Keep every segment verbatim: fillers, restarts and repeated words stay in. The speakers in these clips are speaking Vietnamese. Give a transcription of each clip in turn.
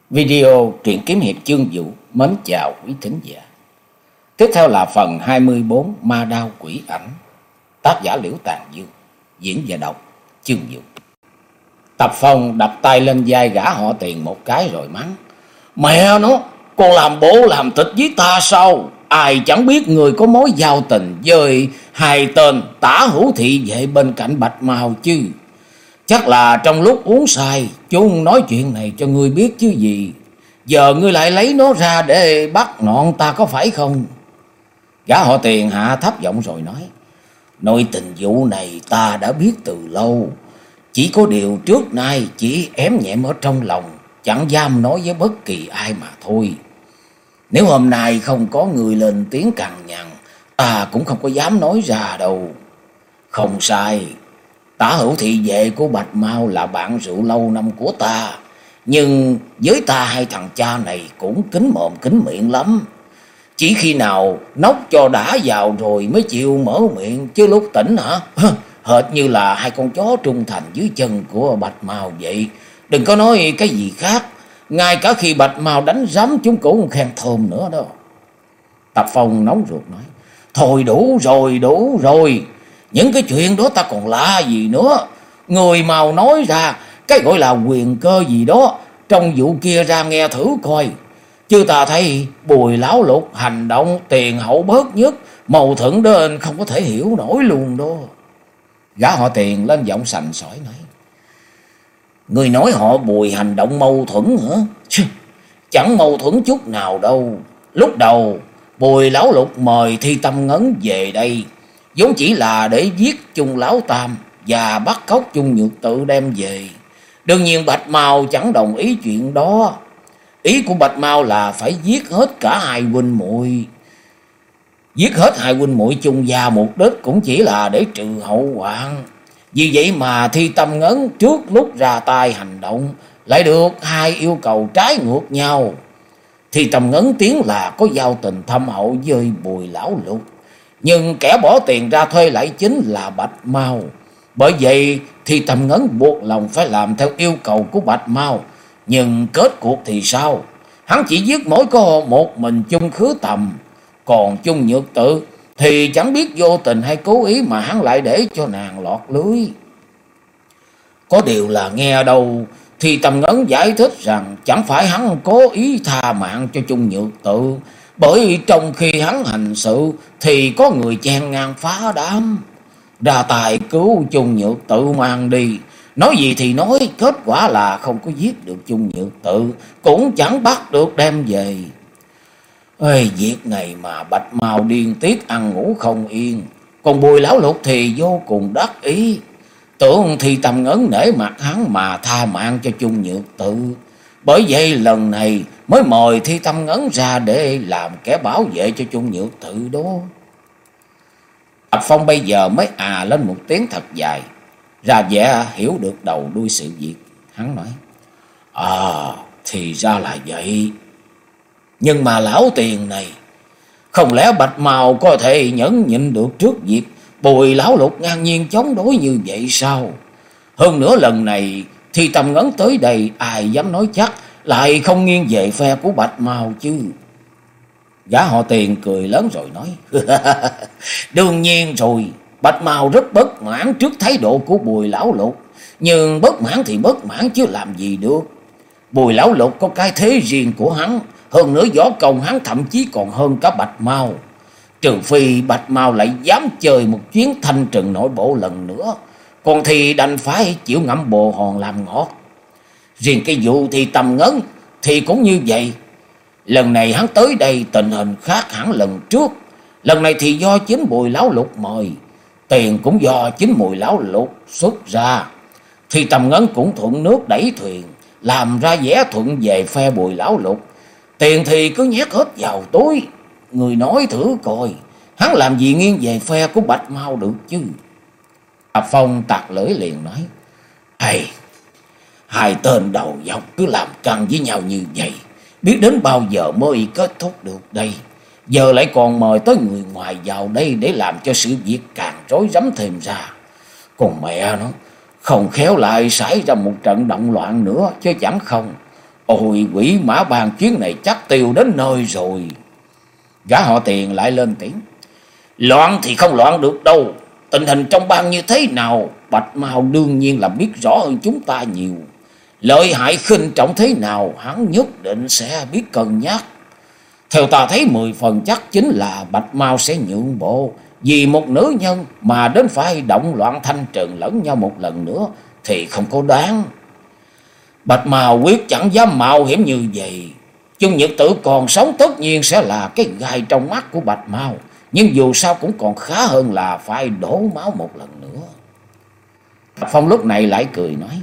Video truyện kiếm hiệp chương vũ mến chào quý thính giả. Tiếp theo là phần hai mươi bốn Ma Đao Quỷ Ảnh, tác giả Liễu Tàn Dương, diễn và đọc chương vũ. Tập Phong đập tay lên vai gã họ Tiền một cái rồi mắng: Mẹ nó, còn làm bộ làm tịch với ta sao? Ai chẳng biết người có mối giao tình với hai tên tả hữu thị vệ bên cạnh Bạch Mao chứ. Chắc là trong lúc uống say chúng nói chuyện này cho ngươi biết chứ gì. Giờ ngươi lại lấy nó ra để bắt nọn ta có phải không? Gã họ Tiền hạ thấp giọng rồi nói: Nội tình vụ này ta đã biết từ lâu. Chỉ có điều trước nay chỉ ém nhẹm ở trong lòng, chẳng dám nói với bất kỳ ai mà thôi. Nếu hôm nay không có người lên tiếng cằn nhằn, ta cũng không có dám nói ra đâu. Không sai, tả hữu thị vệ của Bạch Mao là bạn rượu lâu năm của ta, nhưng với ta hai thằng cha này cũng kín mồm kín miệng lắm. Chỉ khi nào nốc cho đã vào rồi mới chịu mở miệng, chứ lúc tỉnh hả, hệt như là hai con chó trung thành dưới chân của Bạch Mao vậy. Đừng có nói cái gì khác, ngay cả khi Bạch Mao đánh rắm chúng cũng khen thơm nữa đó. Tập Phong nóng ruột nói: Thôi đủ rồi, đủ rồi. Những cái chuyện đó ta còn lạ gì nữa. Người mau nói ra cái gọi là quyền cơ gì đó trong vụ kia ra nghe thử coi. Chứ ta thấy Bùi Lão Lục hành động tiền hậu bớt nhất, mâu thuẫn đến không có thể hiểu nổi luôn đó. Gã họ Tiền lên giọng sành sỏi nói: Người nói họ Bùi hành động mâu thuẫn hả? Chẳng mâu thuẫn chút nào đâu. Lúc đầu Bùi Lão Lục mời Thi Tâm Ngấn về đây vốn chỉ là để giết chung Lão Tam và bắt cóc chung Nhược Tự đem về. Đương nhiên Bạch Mao chẳng đồng ý chuyện đó. Ý của Bạch Mao là phải giết hết cả hai huynh muội. Giết hết hai huynh muội chung và mục đích cũng chỉ là để trừ hậu hoạn. Vì vậy mà Thi Tâm Ngấn trước lúc ra tay hành động lại được hai yêu cầu trái ngược nhau. Thi Tâm Ngấn tiếng là có giao tình thâm hậu với Bùi Lão Lục, nhưng kẻ bỏ tiền ra thuê lại chính là Bạch Mao. Bởi vậy Thi Tâm Ngấn buộc lòng phải làm theo yêu cầu của Bạch Mao. Nhưng kết cuộc thì sao? Hắn chỉ giết mỗi có một mình chung Khứ Tầm. Còn chung Nhược Tự thì chẳng biết vô tình hay cố ý mà hắn lại để cho nàng lọt lưới. Có điều là nghe đâu thì Tâm Ngấn giải thích rằng chẳng phải hắn cố ý tha mạng cho chung Nhược Tự, bởi trong khi hắn hành sự thì có người chen ngang phá đám, ra tài cứu chung Nhược Tự mang đi. Nói gì thì nói, kết quả là không có giết được chung Nhược Tự, cũng chẳng bắt được đem về. Ê, việc này mà Bạch Mao điên tiết ăn ngủ không yên. Còn Bùi Lão Lục thì vô cùng đắc ý, tưởng Thi Tâm Ngấn nể mặt hắn mà tha mạng cho chung Nhược Tự. Bởi vậy lần này mới mời Thi Tâm Ngấn ra để làm kẻ bảo vệ cho chung Nhược Tự đó. Tập Phong bây giờ mới à lên một tiếng thật dài, ra vẻ hiểu được đầu đuôi sự việc. Hắn nói: À, thì ra là vậy. Nhưng mà lão Tiền này, không lẽ Bạch Mao có thể nhẫn nhịn được trước việc Bùi Lão Lục ngang nhiên chống đối như vậy sao? Hơn nữa lần này Thi Tâm Ngấn tới đây, ai dám nói chắc lại không nghiêng về phe của Bạch Mao chứ? Gã họ Tiền cười lớn rồi nói: Đương nhiên rồi, Bạch Mao rất bất mãn trước thái độ của Bùi Lão Lục. Nhưng bất mãn thì bất mãn chứ làm gì được. Bùi Lão Lục có cái thế riêng của hắn, hơn nữa võ công hắn thậm chí còn hơn cả Bạch Mao. Trừ phi Bạch Mao lại dám chơi một chuyến thanh trừng nội bộ lần nữa, còn thì đành phải chịu ngậm bồ hòn làm ngọt. Riêng cái vụ thì Tâm Ngấn thì cũng như vậy. Lần này hắn tới đây tình hình khác hẳn lần trước. Lần này thì do chính Bùi Lão Lục mời, tiền cũng do chính Bùi Lão Lục xuất ra. Thì Tâm Ngấn cũng thuận nước đẩy thuyền, làm ra vẻ thuận về phe Bùi Lão Lục. Tiền thì cứ nhét hết vào túi. Người nói thử coi, hắn làm gì nghiêng về phe của Bạch Mao được chứ? Tập Phong tặc lưỡi liền nói: Hay, hai tên đầu dọc cứ làm căng với nhau như vậy, biết đến bao giờ mới kết thúc được đây? Giờ lại còn mời tới người ngoài vào đây để làm cho sự việc càng rối rắm thêm ra. Còn mẹ nó, không khéo lại xảy ra một trận động loạn nữa chứ chẳng không. Ôi, quỷ mã bàn chuyến này chắc tiêu đến nơi rồi. Gã họ Tiền lại lên tiếng. Loạn thì không loạn được đâu. Tình hình trong bang như thế nào, Bạch Mao đương nhiên là biết rõ hơn chúng ta nhiều. Lợi hại khinh trọng thế nào, hắn nhất định sẽ biết cân nhắc. Theo ta thấy mười phần chắc chính là Bạch Mao sẽ nhượng bộ. Vì một nữ nhân mà đến phải động loạn thanh trừng lẫn nhau một lần nữa thì không có đáng. Bạch Mao quyết chẳng dám mạo hiểm như vậy. Chung Nhật Tử còn sống tất nhiên sẽ là cái gai trong mắt của Bạch Mao. Nhưng dù sao cũng còn khá hơn là phải đổ máu một lần nữa. Bạch Phong lúc này lại cười nói.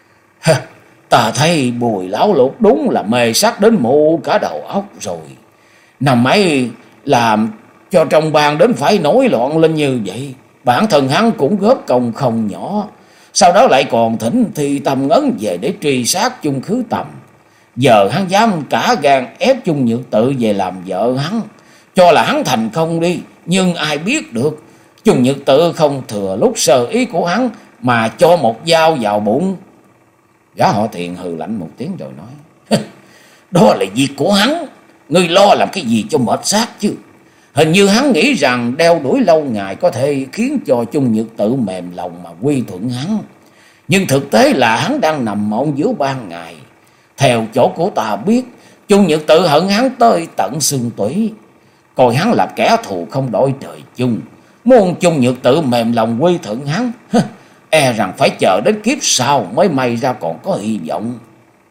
Ta thấy Bùi lão lục đúng là mê sắc đến mụ cả đầu óc rồi. Năm ấy làm cho trong bang đến phải nổi loạn lên như vậy. Bản thân hắn cũng góp công không nhỏ. Sau đó lại còn thỉnh Thi Tâm Ngấn về để truy sát Chung Khứ Tầm. Giờ hắn dám cả gan ép Chung Nhược Tự về làm vợ hắn. Cho là hắn thành công đi. Nhưng ai biết được, Chung Nhược Tự không thừa lúc sơ ý của hắn mà cho một dao vào bụng. Gã họ Tiền hừ lạnh một tiếng rồi nói. Đó là việc của hắn. Ngươi lo làm cái gì cho mệt xác chứ. Hình như hắn nghĩ rằng đeo đuổi lâu ngày có thể khiến cho Chung Nhược Tự mềm lòng mà quy thuận hắn. Nhưng thực tế là hắn đang nằm mộng giữa ban ngày. Theo chỗ của ta biết, Chung Nhược Tự hận hắn tới tận xương tủy. Coi hắn là kẻ thù không đổi trời chung. Muốn Chung Nhược Tự mềm lòng quy thuận hắn, e rằng phải chờ đến kiếp sau mới may ra còn có hy vọng.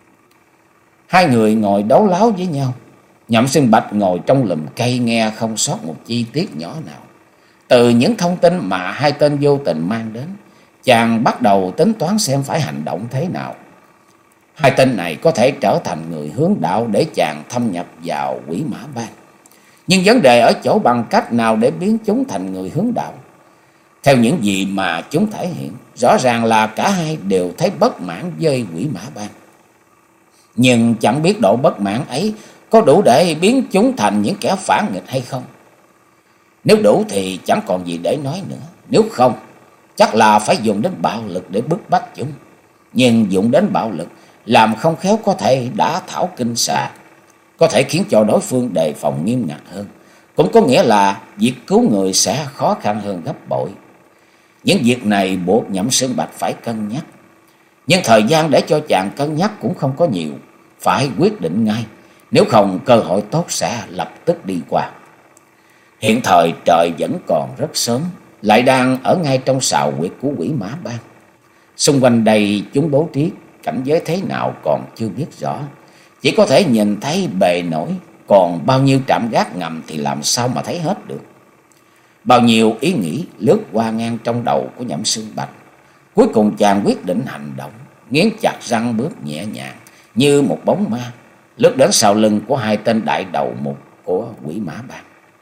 Hai người ngồi đấu láo với nhau. Nhậm Xương Bạch ngồi trong lùm cây nghe không sót một chi tiết nhỏ nào. Từ những thông tin mà hai tên vô tình mang đến, chàng bắt đầu tính toán xem phải hành động thế nào. Hai tên này có thể trở thành người hướng đạo để chàng thâm nhập vào Quỷ Mã Bang. Nhưng vấn đề ở chỗ bằng cách nào để biến chúng thành người hướng đạo. Theo những gì mà chúng thể hiện, rõ ràng là cả hai đều thấy bất mãn với Quỷ Mã Bang. Nhưng chẳng biết độ bất mãn ấy có đủ để biến chúng thành những kẻ phản nghịch hay không. Nếu đủ thì chẳng còn gì để nói nữa. Nếu không, chắc là phải dùng đến bạo lực để bức bách chúng. Nhưng dùng đến bạo lực, làm không khéo có thể đả thảo kinh xà, có thể khiến cho đối phương đề phòng nghiêm ngặt hơn. Cũng có nghĩa là việc cứu người sẽ khó khăn hơn gấp bội. Những việc này buộc Nhậm Xương Bạch phải cân nhắc. Nhưng thời gian để cho chàng cân nhắc cũng không có nhiều. Phải quyết định ngay, nếu không cơ hội tốt sẽ lập tức đi qua. Hiện thời trời vẫn còn rất sớm, lại đang ở ngay trong sào huyệt của Quỷ Mã Bang. Xung quanh đây chúng bố trí cảnh giới thế nào còn chưa biết rõ. Chỉ có thể nhìn thấy bề nổi, còn bao nhiêu trạm gác ngầm thì làm sao mà thấy hết được. Bao nhiêu ý nghĩ lướt qua ngang trong đầu của Nhậm Xương Bạch. Cuối cùng chàng quyết định hành động, nghiến chặt răng bước nhẹ nhàng như một bóng ma, lướt đến sau lưng của hai tên đại đầu mục của Quỷ Mã Bang.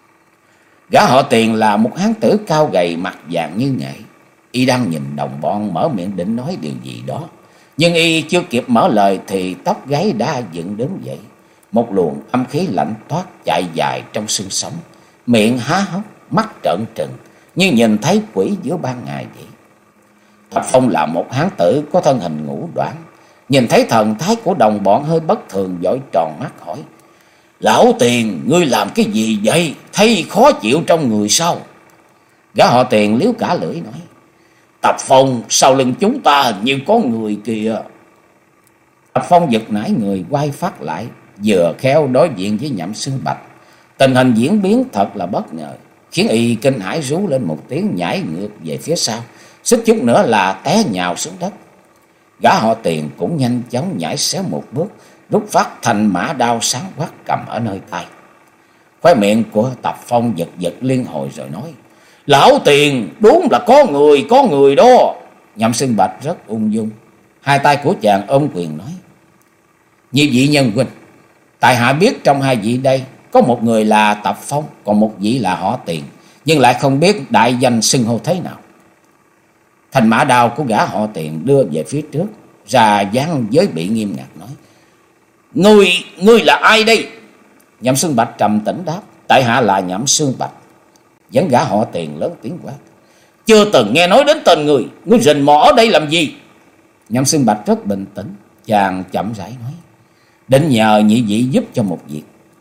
Gã họ Tiền là một hán tử cao gầy, mặt vàng như nghệ. Y đang nhìn đồng bọn mở miệng định nói điều gì đó, nhưng y chưa kịp mở lời thì tóc gáy đã dựng đứng dậy. Một luồng âm khí lạnh toát chạy dài trong xương sống, miệng há hốc, mắt trợn trừng như nhìn thấy quỷ giữa ban ngày vậy. Thạch Phong là một hán tử có thân hình ngũ đoản, nhìn thấy thần thái của đồng bọn hơi bất thường, vội tròn mắt hỏi: Lão Tiền, ngươi làm cái gì vậy? Thấy khó chịu trong người sao? Gã họ Tiền liếu cả lưỡi nói: Tập Phong, sau lưng chúng ta hình như có người kìa. Tập Phong giật nảy người, quay phát lại, vừa khéo đối diện với Nhậm Xương Bạch. Tình hình diễn biến thật là bất ngờ, khiến y kinh hãi rú lên một tiếng, nhảy ngược về phía sau, suýt chút nữa là té nhào xuống đất. Gã họ Tiền cũng nhanh chóng nhảy xéo một bước, rút phát thanh mã đao sáng quắc cầm ở nơi tay. Khóe miệng của Tập Phong giật giật liên hồi rồi nói: Lão Tiền, đúng là có người, có người đó. Nhậm Xương Bạch rất ung dung, hai tay của chàng ôm quyền nói: Nhị vị nhân huynh, tại hạ biết trong hai vị đây có một người là Tập Phong, còn một vị là họ Tiền, nhưng lại không biết đại danh xưng hô thế nào. Thành mã đao của gã họ Tiền đưa về phía trước, ra dáng giới bị nghiêm ngặt nói: Ngươi, ngươi là ai đây? Nhậm Xương Bạch trầm tĩnh đáp: Tại hạ là Nhậm Xương Bạch. Dẫn gã họ Tiền lớn tiếng quát: Chưa từng nghe nói đến tên người, ngươi rình mò ở đây làm gì? Nhậm Xương Bạch rất bình tĩnh, chàng chậm rãi nói: định nhờ nhị vị giúp cho một việc.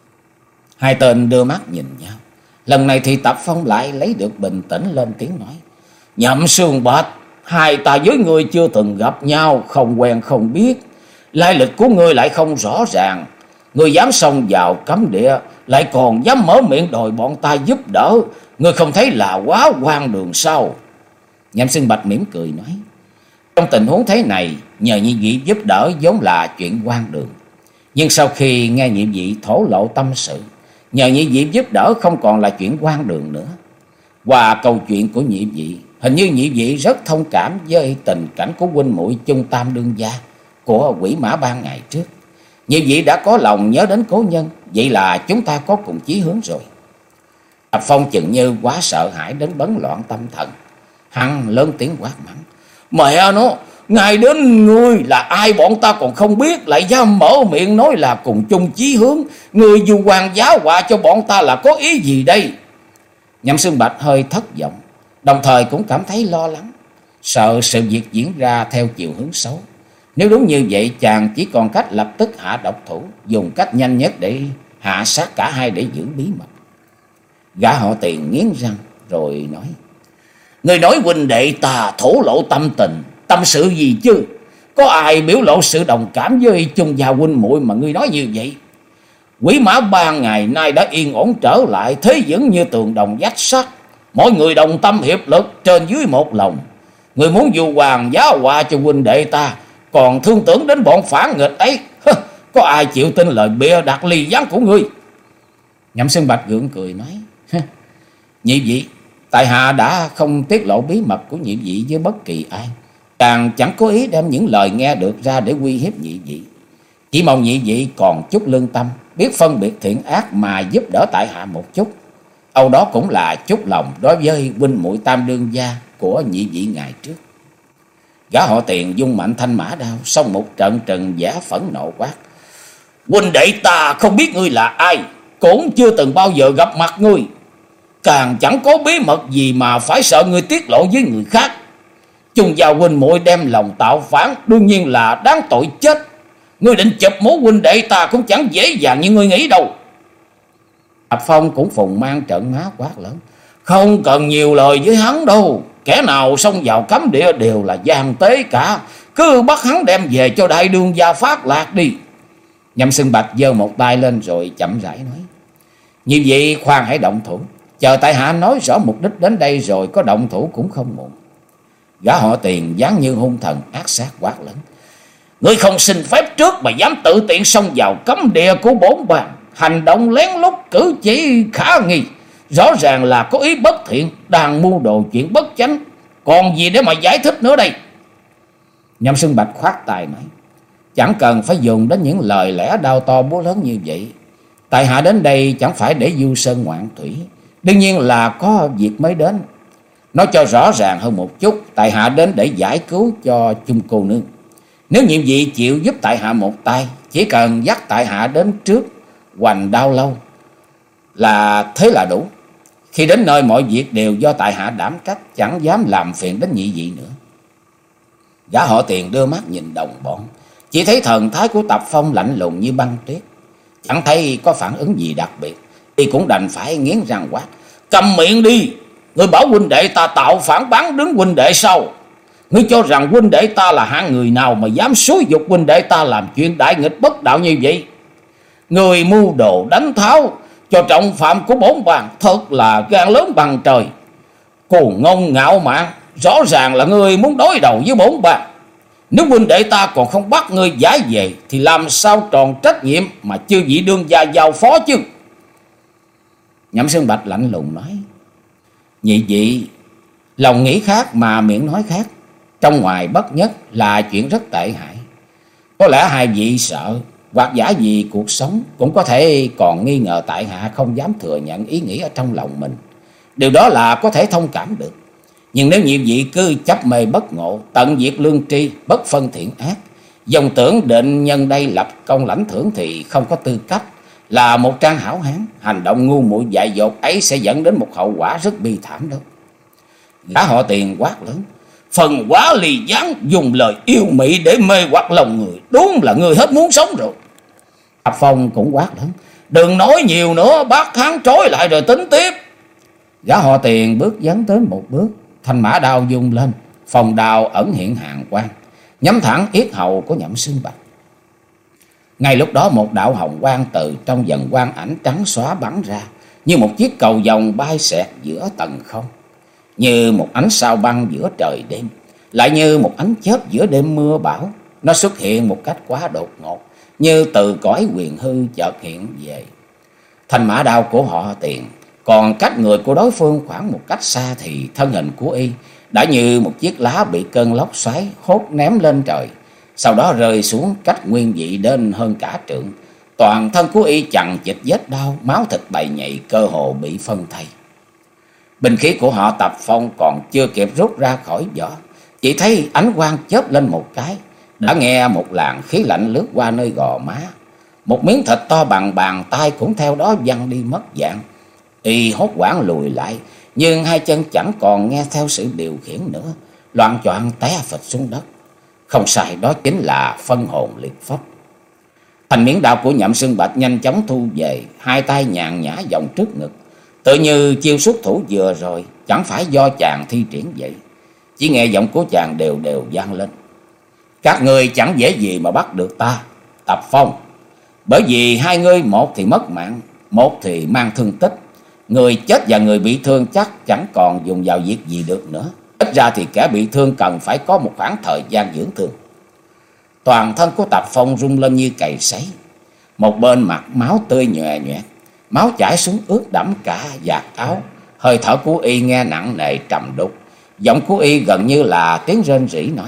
Hai tên đưa mắt nhìn nhau. Lần này thì Tập Phong lại lấy được bình tĩnh lên tiếng nói: Nhậm Sương Bạch, hai ta với ngươi chưa từng gặp nhau, không quen không biết, lai lịch của ngươi lại không rõ ràng. Ngươi dám xông vào cấm địa, lại còn dám mở miệng đòi bọn ta giúp đỡ, ngươi không thấy là quá hoang đường sao? Nhậm Sương Bạch mỉm cười nói: Trong tình huống thế này, nhờ nhị vị giúp đỡ vốn là chuyện hoang đường. Nhưng sau khi nghe nhị vị thổ lộ tâm sự, nhờ nhị vị giúp đỡ không còn là chuyện hoang đường nữa. Qua câu chuyện của nhị vị, hình như nhị vị rất thông cảm với tình cảnh của huynh muội chung tam đương gia của Quỷ Mã Bang ngày trước. Nhị vị đã có lòng nhớ đến cố nhân, vậy là chúng ta có cùng chí hướng rồi. Tập Phong chừng như quá sợ hãi đến bấn loạn tâm thần, hắn lớn tiếng quát mắng: Mẹ nó, ngay đến ngươi là ai bọn ta còn không biết, lại dám mở miệng nói là cùng chung chí hướng. Ngươi dù hoàng giá họa cho bọn ta là có ý gì đây? Nhậm Sương Bạch hơi thất vọng, đồng thời cũng cảm thấy lo lắng, sợ sự việc diễn ra theo chiều hướng xấu. Nếu đúng như vậy, chàng chỉ còn cách lập tức hạ độc thủ, dùng cách nhanh nhất để hạ sát cả hai để giữ bí mật. Gã họ Tiền nghiến răng rồi nói: Người nói huynh đệ ta thổ lộ tâm tình, tâm sự gì chứ? Có ai biểu lộ sự đồng cảm với chung gia huynh muội mà ngươi nói như vậy? Quỷ Mã Bang ngày nay đã yên ổn trở lại, thế vững như tường đồng vách sắt, mọi người đồng tâm hiệp lực, trên dưới một lòng. Người muốn dù hoàng giá họa cho huynh đệ ta, còn thương tưởng đến bọn phản nghịch ấy, có ai chịu tin lời bịa đặt ly gián của ngươi? Nhậm Sương Bạch gượng cười nói: Nhị vị, tại hạ đã không tiết lộ bí mật của nhị vị với bất kỳ ai, càng chẳng có ý đem những lời nghe được ra để uy hiếp nhị vị. Chỉ mong nhị vị còn chút lương tâm, biết phân biệt thiện ác mà giúp đỡ tại hạ một chút. Âu đó cũng là chút lòng đối với huynh muội tam đương gia của nhị vị ngày trước. Gã họ Tiền dung mạnh thanh mã đao, xong một trận trần giả phẫn nộ quát: Huynh đệ ta không biết ngươi là ai, cũng chưa từng bao giờ gặp mặt ngươi, càng chẳng có bí mật gì mà phải sợ ngươi tiết lộ với người khác. Chung gia huynh muội đem lòng tạo phản, đương nhiên là đáng tội chết. Ngươi định chụp mố huynh đệ ta cũng chẳng dễ dàng như ngươi nghĩ đâu. Tập Phong cũng phùng mang trận má quát lớn: Không cần nhiều lời với hắn đâu, kẻ nào xông vào cấm địa đều là gian tế cả, cứ bắt hắn đem về cho đại đương gia phát lạc đi. Nhậm Sương Bạch giơ một tay lên rồi chậm rãi nói: Như vậy khoan hãy động thủ, chờ tại hạ nói rõ mục đích đến đây rồi có động thủ cũng không muộn. Gã họ Tiền dáng như hung thần ác sát quát lớn: Ngươi không xin phép trước mà dám tự tiện xông vào cấm địa của bổn bang, hành động lén lút, cử chỉ khả nghi, rõ ràng là có ý bất thiện, đang mưu đồ chuyện bất chánh, còn gì để mà giải thích nữa đây? Nhậm Sương Bạch khoát tay nói: Chẳng cần phải dùng đến những lời lẽ đao to búa lớn như vậy. Tại hạ đến đây chẳng phải để du sơn ngoạn thủy, đương nhiên là có việc mới đến. Nói cho rõ ràng hơn một chút, tại hạ đến để giải cứu cho chung cô nương. Nếu nhiệm vị chịu giúp tại hạ một tay, chỉ cần dắt tại hạ đến trước Hoành Đao Lâu là thế là đủ. Khi đến nơi mọi việc đều do tại hạ đảm trách, chẳng dám làm phiền đến nhị vị nữa. Gã họ Tiền đưa mắt nhìn đồng bọn, chỉ thấy thần thái của Tập Phong lạnh lùng như băng tuyết, chẳng thấy có phản ứng gì đặc biệt, thì cũng đành phải nghiến răng quát: Cầm miệng đi! Ngươi bảo huynh đệ ta tạo phản bán đứng huynh đệ sao? Ngươi cho rằng huynh đệ ta là hạng người nào mà dám xúi dục huynh đệ ta làm chuyện đại nghịch bất đạo như vậy? Người mưu đồ đánh tháo cho trọng phạm của bổn bang, thật là gan lớn bằng trời. Cuồng ngông ngạo mạn, rõ ràng là ngươi muốn đối đầu với bổn bang. Nếu huynh đệ ta còn không bắt ngươi giải về, thì làm sao tròn trách nhiệm mà chư vị đương gia giao phó chứ? Nhậm Sương Bạch lạnh lùng nói: Nhị vị lòng nghĩ khác mà miệng nói khác, trong ngoài bất nhất là chuyện rất tệ hại. Có lẽ hai vị sợ hoặc giả vì cuộc sống, cũng có thể còn nghi ngờ tại hạ không dám thừa nhận ý nghĩ ở trong lòng mình. Điều đó là có thể thông cảm được. Nhưng nếu nhị vị cứ chấp mê bất ngộ, tận diệt lương tri, bất phân thiện ác, dòng tưởng định nhân đây lập công lãnh thưởng thì không có tư cách là một trang hảo hán. Hành động ngu muội dại dột ấy sẽ dẫn đến một hậu quả rất bi thảm đó. Gã họ Tiền quát lớn: Phần quá lì gián, dùng lời yêu mị để mê hoặc lòng người, đúng là người hết muốn sống rồi. Tập Phong cũng quát lớn: "Đừng nói nhiều nữa, bắt hắn trói lại rồi tính tiếp." Gã họ Tiền bước dấn tới một bước, thanh mã đao vung lên, phòng đao ẩn hiện hàn quang, nhắm thẳng yết hầu của Nhậm Xương Bạch. Ngay lúc đó một đạo hồng quang từ trong dần quang ảnh trắng xóa bắn ra, như một chiếc cầu vồng bay xẹt giữa tầng không, như một ánh sao băng giữa trời đêm, lại như một ánh chớp giữa đêm mưa bão. Nó xuất hiện một cách quá đột ngột, như từ cõi quyền hư chợt hiện về. Thanh mã đao của họ Tiền còn cách người của đối phương khoảng một cách xa, thì thân hình của y đã như một chiếc lá bị cơn lốc xoáy hốt ném lên trời, sau đó rơi xuống cách nguyên vị đến hơn cả trượng. Toàn thân của y chằng chịt vết đau, máu thịt bầy nhầy, cơ hồ bị phân thây. Binh khí của họ Tập Phong còn chưa kịp rút ra khỏi vỏ, chỉ thấy ánh quang chớp lên một cái, đã nghe một làn khí lạnh lướt qua nơi gò má. Một miếng thịt to bằng bàn tay cũng theo đó văng đi mất dạng. Y hốt hoảng lùi lại, nhưng hai chân chẳng còn nghe theo sự điều khiển nữa, loạng choạng té phịch xuống đất. Không sai, đó chính là phân hồn liệt phách. Thành miếng đao của Nhậm Xương Bạch nhanh chóng thu về, hai tay nhàn nhã vòng trước ngực, tự như chiêu xuất thủ vừa rồi chẳng phải do chàng thi triển vậy. Chỉ nghe giọng của chàng đều đều vang lên: "Các ngươi chẳng dễ gì mà bắt được ta, Tập Phong. Bởi vì hai ngươi, một thì mất mạng, một thì mang thương tích. Người chết và người bị thương chắc chẳng còn dùng vào việc gì được nữa. Ít ra thì kẻ bị thương cần phải có một khoảng thời gian dưỡng thương." Toàn thân của Tập Phong rung lên như cày sấy. Một bên mặt máu tươi nhòe nhòe, máu chảy xuống ướt đẫm cả vạt áo. Hơi thở của y nghe nặng nề trầm đục. Giọng của y gần như là tiếng rên rỉ nói: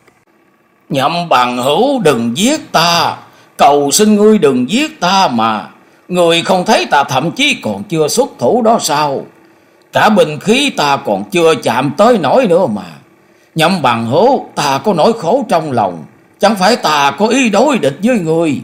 "Nhậm bằng hữu, đừng giết ta, cầu xin ngươi đừng giết ta mà. Người không thấy ta thậm chí còn chưa xuất thủ đó sao? Cả binh khí ta còn chưa chạm tới nổi nữa mà. Nhậm bằng hữu, ta có nỗi khổ trong lòng, chẳng phải ta có ý đối địch với người."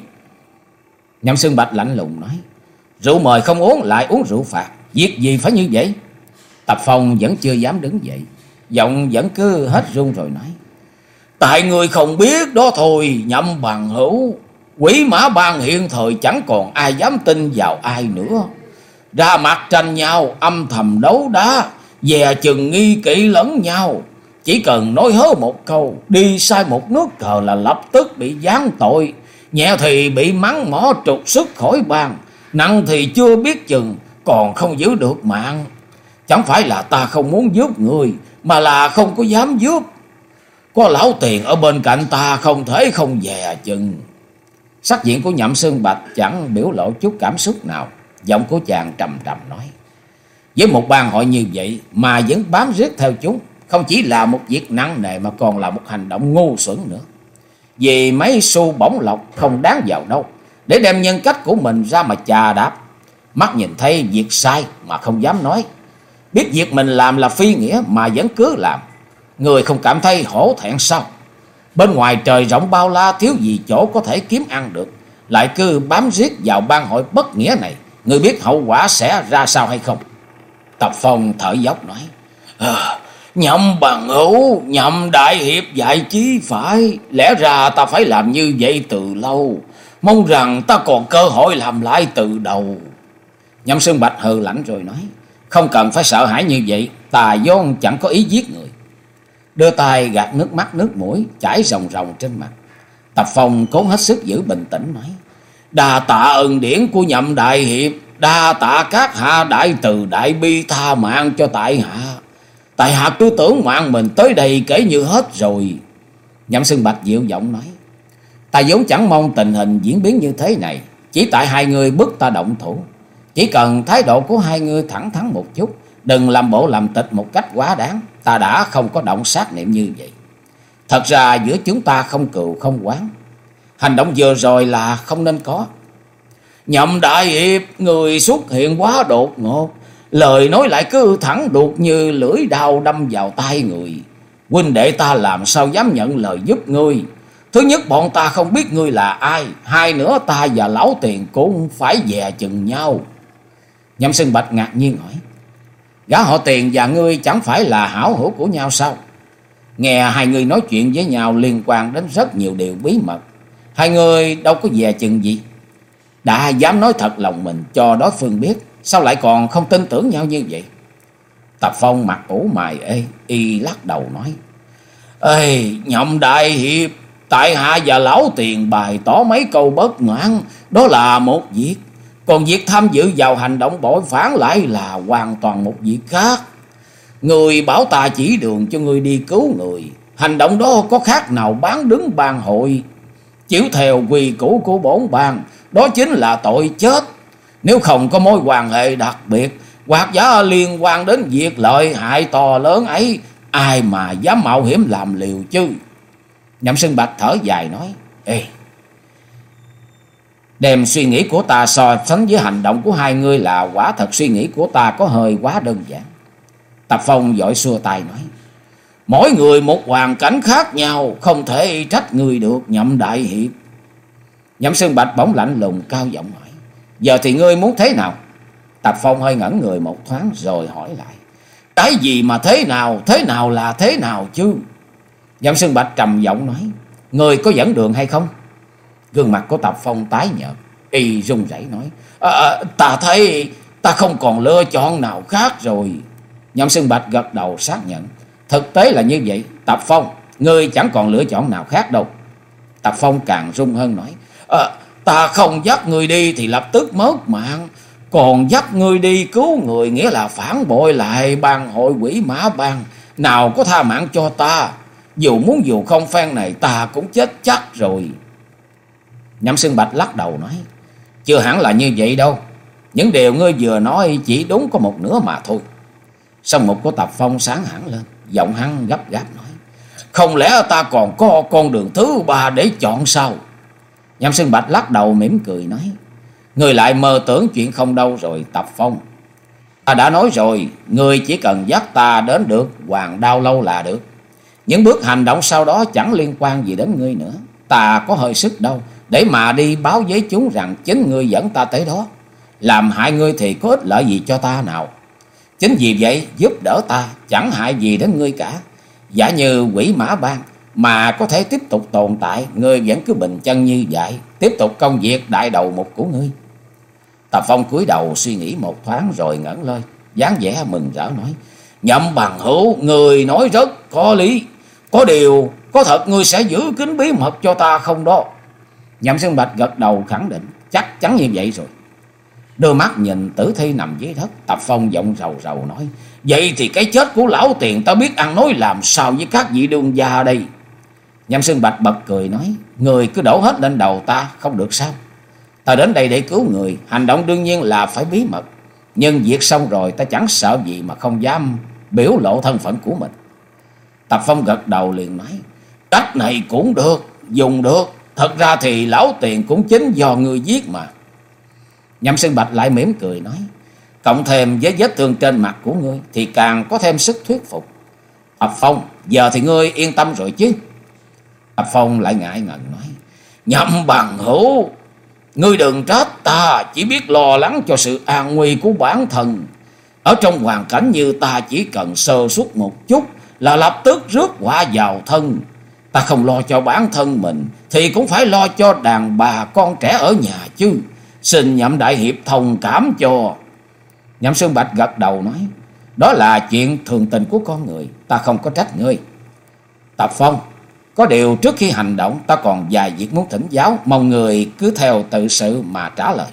Nhậm Xương Bạch lạnh lùng nói: "Rượu mời không uống lại uống rượu phạt, việc gì phải như vậy?" Tập Phong vẫn chưa dám đứng dậy, giọng vẫn cứ hết run rồi nói: "Tại người không biết đó thôi, Nhậm bằng hữu. Quỷ Mã Bang hiện thời chẳng còn ai dám tin vào ai nữa. Ra mặt tranh nhau, âm thầm đấu đá, dè chừng nghi kỵ lẫn nhau. Chỉ cần nói hớ một câu, đi sai một nước cờ là lập tức bị giáng tội. Nhẹ thì bị mắng mỏ trục xuất khỏi bang, nặng thì chưa biết chừng còn không giữ được mạng. Chẳng phải là ta không muốn giúp người, mà là không có dám giúp. Có lão Tiền ở bên cạnh ta, không thể không dè chừng." Sắc diện của Nhậm Xương Bạch chẳng biểu lộ chút cảm xúc nào. Giọng của chàng trầm trầm nói: "Với một bang hội như vậy mà vẫn bám riết theo chúng, không chỉ là một việc nặng nề mà còn là một hành động ngu xuẩn nữa. Vì mấy xu bổng lộc không đáng vào đâu, để đem nhân cách của mình ra mà chà đạp. Mắt nhìn thấy việc sai mà không dám nói, biết việc mình làm là phi nghĩa mà vẫn cứ làm. Người không cảm thấy hổ thẹn sao? Bên ngoài trời rộng bao la, thiếu gì chỗ có thể kiếm ăn được, lại cứ bám riết vào bang hội bất nghĩa này. Người biết hậu quả sẽ ra sao hay không?" Tập Phong thở dốc nói: à, "Nhậm bằng hữu, Nhậm đại hiệp dạy chí phải. Lẽ ra ta phải làm như vậy từ lâu. Mong rằng ta còn cơ hội làm lại từ đầu." Nhậm Xương Bạch hừ lạnh rồi nói: "Không cần phải sợ hãi như vậy, ta vốn chẳng có ý giết người." Đưa tay gạt nước mắt nước mũi chảy ròng ròng trên mặt. Tập Phong cố hết sức giữ bình tĩnh nói: "Đa tạ ân điển của Nhậm đại hiệp, đa tạ các hạ đại từ đại bi tha mạng cho tại hạ. Tại hạ cứ tưởng mạng mình tới đây kể như hết rồi." Nhậm Xương Bạch dịu giọng nói: "Ta vốn chẳng mong tình hình diễn biến như thế này, chỉ tại hai người bức ta động thủ. Chỉ cần thái độ của hai người thẳng thắn một chút, đừng làm bộ làm tịch một cách quá đáng, ta đã không có động sát niệm như vậy. Thật ra giữa chúng ta không cừu không oán, hành động vừa rồi là không nên có. Nhậm đại hiệp, người xuất hiện quá đột ngột, lời nói lại cứ thẳng đuột như lưỡi đao đâm vào tai người. Huynh đệ ta làm sao dám nhận lời giúp ngươi. Thứ nhất, bọn ta không biết ngươi là ai. Hai nữa, ta và lão Tiền cũng phải dè chừng nhau." Nhậm Xương Bạch ngạc nhiên hỏi: "Gã họ Tiền và ngươi chẳng phải là hảo hữu của nhau sao? Nghe hai người nói chuyện với nhau liên quan đến rất nhiều điều bí mật. Hai người đâu có dè chừng gì?" Đã dám nói thật lòng mình cho đối phương biết, sao lại còn không tin tưởng nhau như vậy? Tập Phong mặt ủ mày ê, y lắc đầu nói: Ê, Nhậm đại hiệp, tại hạ và lão tiền bày tỏ mấy câu bất mãn, đó là một việc. Còn việc tham dự vào hành động bội phản lại là hoàn toàn một việc khác. Người bảo ta chỉ đường cho người đi cứu người, hành động đó có khác nào bán đứng bang hội. Chiếu theo quy củ của bổn bang, đó chính là tội chết. Nếu không có mối quan hệ đặc biệt hoặc giả liên quan đến việc lợi hại to lớn ấy, ai mà dám mạo hiểm làm liều chứ? Nhậm Sưng Bạch thở dài nói: Ê, đem suy nghĩ của ta so sánh với hành động của hai người là quả thật suy nghĩ của ta có hơi quá đơn giản. Tập Phong vội xua tay nói: Mỗi người một hoàn cảnh khác nhau, không thể trách người được, Nhậm đại hiệp. Nhậm Sưng Bạch bỗng lạnh lùng cao giọng hỏi: Giờ thì ngươi muốn thế nào? Tập Phong hơi ngẩn người một thoáng rồi hỏi lại: Cái gì mà thế nào? Thế nào là thế nào chứ? Nhậm Sưng Bạch trầm giọng nói: Ngươi có dẫn đường hay không? Gương mặt của Tập Phong tái nhợt, y run rẩy nói: à, Ta thấy ta không còn lựa chọn nào khác rồi. Nhậm Sưng Bạch gật đầu xác nhận: Thực tế là như vậy. Tập Phong, ngươi chẳng còn lựa chọn nào khác đâu. Tập Phong càng run hơn nói: à, Ta không dắt ngươi đi thì lập tức mất mạng, còn dắt ngươi đi cứu người nghĩa là phản bội lại bang hội Quỷ Mã Bang, nào có tha mạng cho ta. Dù muốn dù không phen này ta cũng chết chắc rồi. Nhậm Sưng Bạch lắc đầu nói: Chưa hẳn là như vậy đâu. Những điều ngươi vừa nói chỉ đúng có một nửa mà thôi. Song mục của Tập Phong sáng hẳn lên, giọng hắn gấp gáp nói: Không lẽ ta còn có con đường thứ ba để chọn sao? Nhậm Sưng Bạch lắc đầu mỉm cười nói: Ngươi lại mơ tưởng chuyện không đâu rồi Tập Phong. Ta đã nói rồi, ngươi chỉ cần dắt ta đến được Hoàng Đao Lâu là được. Những bước hành động sau đó chẳng liên quan gì đến ngươi nữa. Ta có hơi sức đâu để mà đi báo với chúng rằng chính ngươi dẫn ta tới đó. Làm hại ngươi thì có ích lợi gì cho ta nào? Chính vì vậy giúp đỡ ta chẳng hại gì đến ngươi cả. Giả như Quỷ Mã Bang mà có thể tiếp tục tồn tại, ngươi vẫn cứ bình chân như vậy, tiếp tục công việc đại đầu mục của ngươi. Tập Phong cúi đầu suy nghĩ một thoáng rồi ngẩng lên, dáng vẻ mừng rỡ nói: Nhậm bằng hữu, ngươi nói rất có lý. Có điều, có thật ngươi sẽ giữ kín bí mật cho ta không đó? Nhậm Sưng Bạch gật đầu khẳng định: Chắc chắn như vậy rồi. Đưa mắt nhìn tử thi nằm dưới đất, Tập Phong giọng rầu rầu nói: Vậy thì cái chết của lão tiền ta biết ăn nói làm sao với các vị đương gia đây? Nhậm Sưng Bạch bật cười nói: Người cứ đổ hết lên đầu ta không được sao? Ta đến đây để cứu người, hành động đương nhiên là phải bí mật. Nhưng việc xong rồi ta chẳng sợ gì mà không dám biểu lộ thân phận của mình. Tập Phong gật đầu liền nói: Cách này cũng được, dùng được. Thật ra thì lão tiền cũng chính do người giết mà. Nhậm Sưng Bạch lại mỉm cười nói: Cộng thêm với vết thương trên mặt của ngươi thì càng có thêm sức thuyết phục. Tập Phong, giờ thì ngươi yên tâm rồi chứ? Tập Phong lại ngại ngần nói: Nhậm bằng hữu, ngươi đừng trách ta chỉ biết lo lắng cho sự an nguy của bản thân. Ở trong hoàn cảnh như ta chỉ cần sơ suất một chút là lập tức rước họa vào thân. Ta không lo cho bản thân mình thì cũng phải lo cho đàn bà con trẻ ở nhà chứ. Xin Nhậm đại hiệp thông cảm cho. Nhậm Sưng Bạch gật đầu nói: Đó là chuyện thường tình của con người, ta không có trách ngươi. Tập Phong, có điều trước khi hành động ta còn vài việc muốn thỉnh giáo, mong người cứ theo tự sự mà trả lời.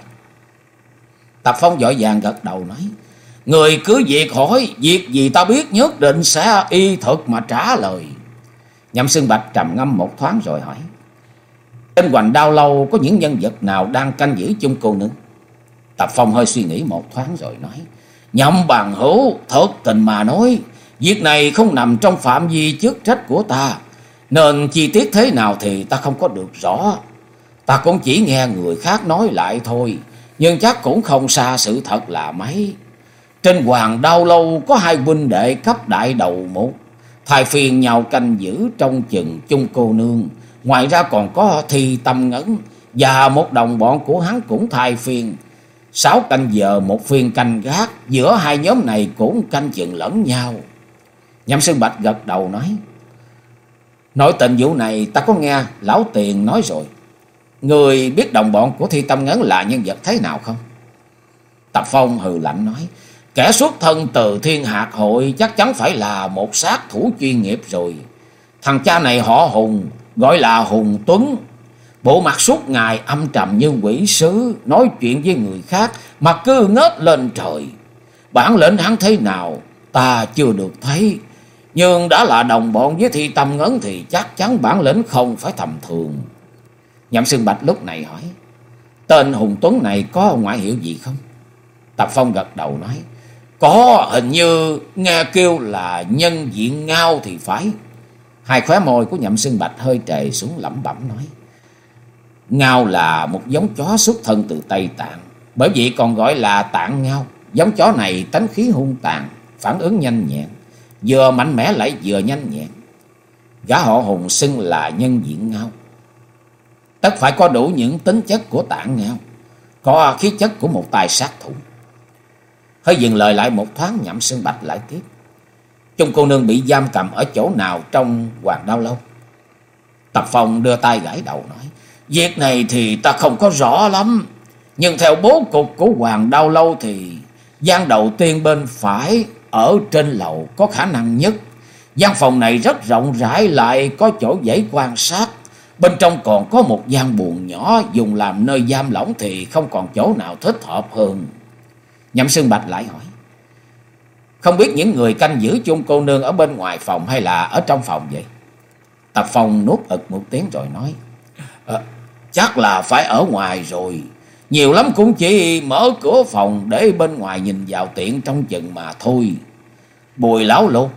Tập Phong vội vàng gật đầu nói: Người cứ việc hỏi, việc gì ta biết nhất định sẽ y thực mà trả lời. Nhậm Sưng Bạch trầm ngâm một thoáng rồi hỏi: Trên Hoành Đao Lâu có những nhân vật nào đang canh giữ chung cô nương? Tập Phong hơi suy nghĩ một thoáng rồi nói: Nhậm bằng hữu, thật tình mà nói, việc này không nằm trong phạm vi chức trách của ta, nên chi tiết thế nào thì ta không có được rõ. Ta cũng chỉ nghe người khác nói lại thôi, nhưng chắc cũng không xa sự thật là mấy. Trên Hoàng Đao Lâu có hai huynh đệ cấp đại đầu mục, thay phiên nhau canh giữ trong chừng chung cô nương. Ngoài ra còn có Thi Tâm Ngấn và một đồng bọn của hắn cũng thay phiên. Sáu canh giờ một phiên canh gác, giữa hai nhóm này cũng canh chừng lẫn nhau. Nhậm Sưng Bạch gật đầu nói: Nội tình vụ này ta có nghe lão tiền nói rồi. Người biết đồng bọn của Thi Tâm Ngấn là nhân vật thế nào không? Tập Phong hừ lạnh nói, kẻ xuất thân từ Thiên Hạt Hội chắc chắn phải là một sát thủ chuyên nghiệp rồi. Thằng cha này họ Hùng, gọi là Hùng Tuấn. Bộ mặt suốt ngày âm trầm như quỷ sứ, nói chuyện với người khác mà cứ ngớt lên trời. Bản lĩnh hắn thế nào ta chưa được thấy, nhưng đã là đồng bọn với Thi Tâm Ngấn thì chắc chắn bản lĩnh không phải tầm thường. Nhậm Xương Bạch lúc này hỏi, tên Hùng Tuấn này có ngoại hiệu gì không? Tập Phong gật đầu nói, có, hình như nghe kêu là Nhân Diện Ngao thì phải. Hai khóe môi của Nhậm Xương Bạch hơi trề xuống, lẩm bẩm nói, Ngao là một giống chó xuất thân từ Tây Tạng, bởi vậy còn gọi là Tạng Ngao. Giống chó này tánh khí hung tàn, phản ứng nhanh nhẹn, vừa mạnh mẽ lại vừa nhanh nhẹn. Gã họ Hùng xưng là Nhân Diện Ngao, tất phải có đủ những tính chất của Tạng Ngao, có khí chất của một tài sát thủ. Hơi dừng lời lại một thoáng, Nhậm Xương Bạch lại tiếp, Chung cô nương bị giam cầm ở chỗ nào trong Hoàng Đao Lâu? Tập Phong đưa tay gãi đầu nói, việc này thì ta không có rõ lắm, nhưng theo bố cục của Hoàng Đao Lâu thì gian đầu tiên bên phải ở trên lầu có khả năng nhất. Gian phòng này rất rộng rãi, lại có chỗ dễ quan sát. Bên trong còn có một gian buồng nhỏ dùng làm nơi giam lỏng thì không còn chỗ nào thích hợp hơn. Nhậm Xương Bạch lại hỏi, không biết những người canh giữ Chung cô nương ở bên ngoài phòng hay là ở trong phòng vậy? Tập Phong nuốt ực một tiếng rồi nói, à, chắc là phải ở ngoài rồi. Nhiều lắm cũng chỉ mở cửa phòng để bên ngoài nhìn vào tiện trong chừng mà thôi. Bùi lão Lục,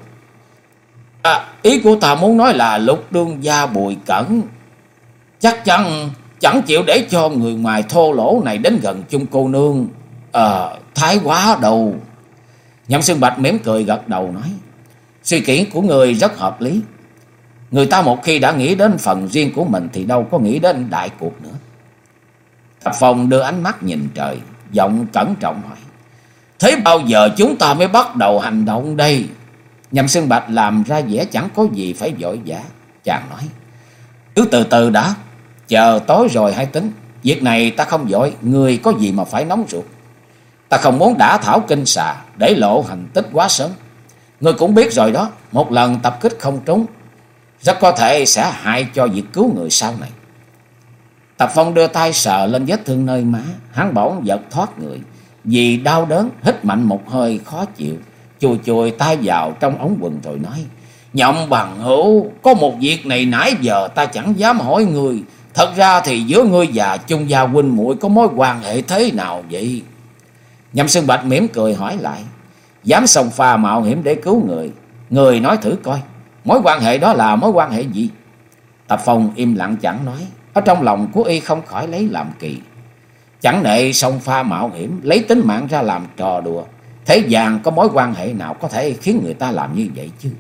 à, ý của ta muốn nói là Lục đương gia Bùi Cẩn chắc chắn chẳng chịu để cho người ngoài thô lỗ này đến gần Chung cô nương. Ờ, thái quá đâu. Nhậm Xương Bạch mỉm cười gật đầu nói, suy nghĩ của người rất hợp lý. Người ta một khi đã nghĩ đến phần riêng của mình thì đâu có nghĩ đến đại cuộc nữa. Tập Phong đưa ánh mắt nhìn trời, giọng cẩn trọng hỏi, thế bao giờ chúng ta mới bắt đầu hành động đây? Nhậm Xương Bạch làm ra vẻ chẳng có gì phải vội vã. Chàng nói, cứ từ từ đã, chờ tối rồi hãy tính. Việc này ta không vội, người có gì mà phải nóng ruột. Ta không muốn đả thảo kinh xà, để lộ hành tích quá sớm. Ngươi cũng biết rồi đó, một lần tập kích không trúng, rất có thể sẽ hại cho việc cứu người sau này. Tập Phong đưa tay sờ lên vết thương nơi má, hắn bỗng giật thoát người, vì đau đớn hít mạnh một hơi khó chịu, chùi chùi tay vào trong ống quần rồi nói, Nhậm bằng hữu, có một việc này nãy giờ ta chẳng dám hỏi người. Thật ra thì giữa ngươi và Chung gia huynh muội có mối quan hệ thế nào vậy? Nhậm Xương Bạch mỉm cười hỏi lại, dám xông pha mạo hiểm để cứu người, người nói thử coi, mối quan hệ đó là mối quan hệ gì? Tập Phong im lặng chẳng nói, ở trong lòng của y không khỏi lấy làm kỳ. Chẳng nệ xông pha mạo hiểm, lấy tính mạng ra làm trò đùa, thế gian có mối quan hệ nào có thể khiến người ta làm như vậy chứ?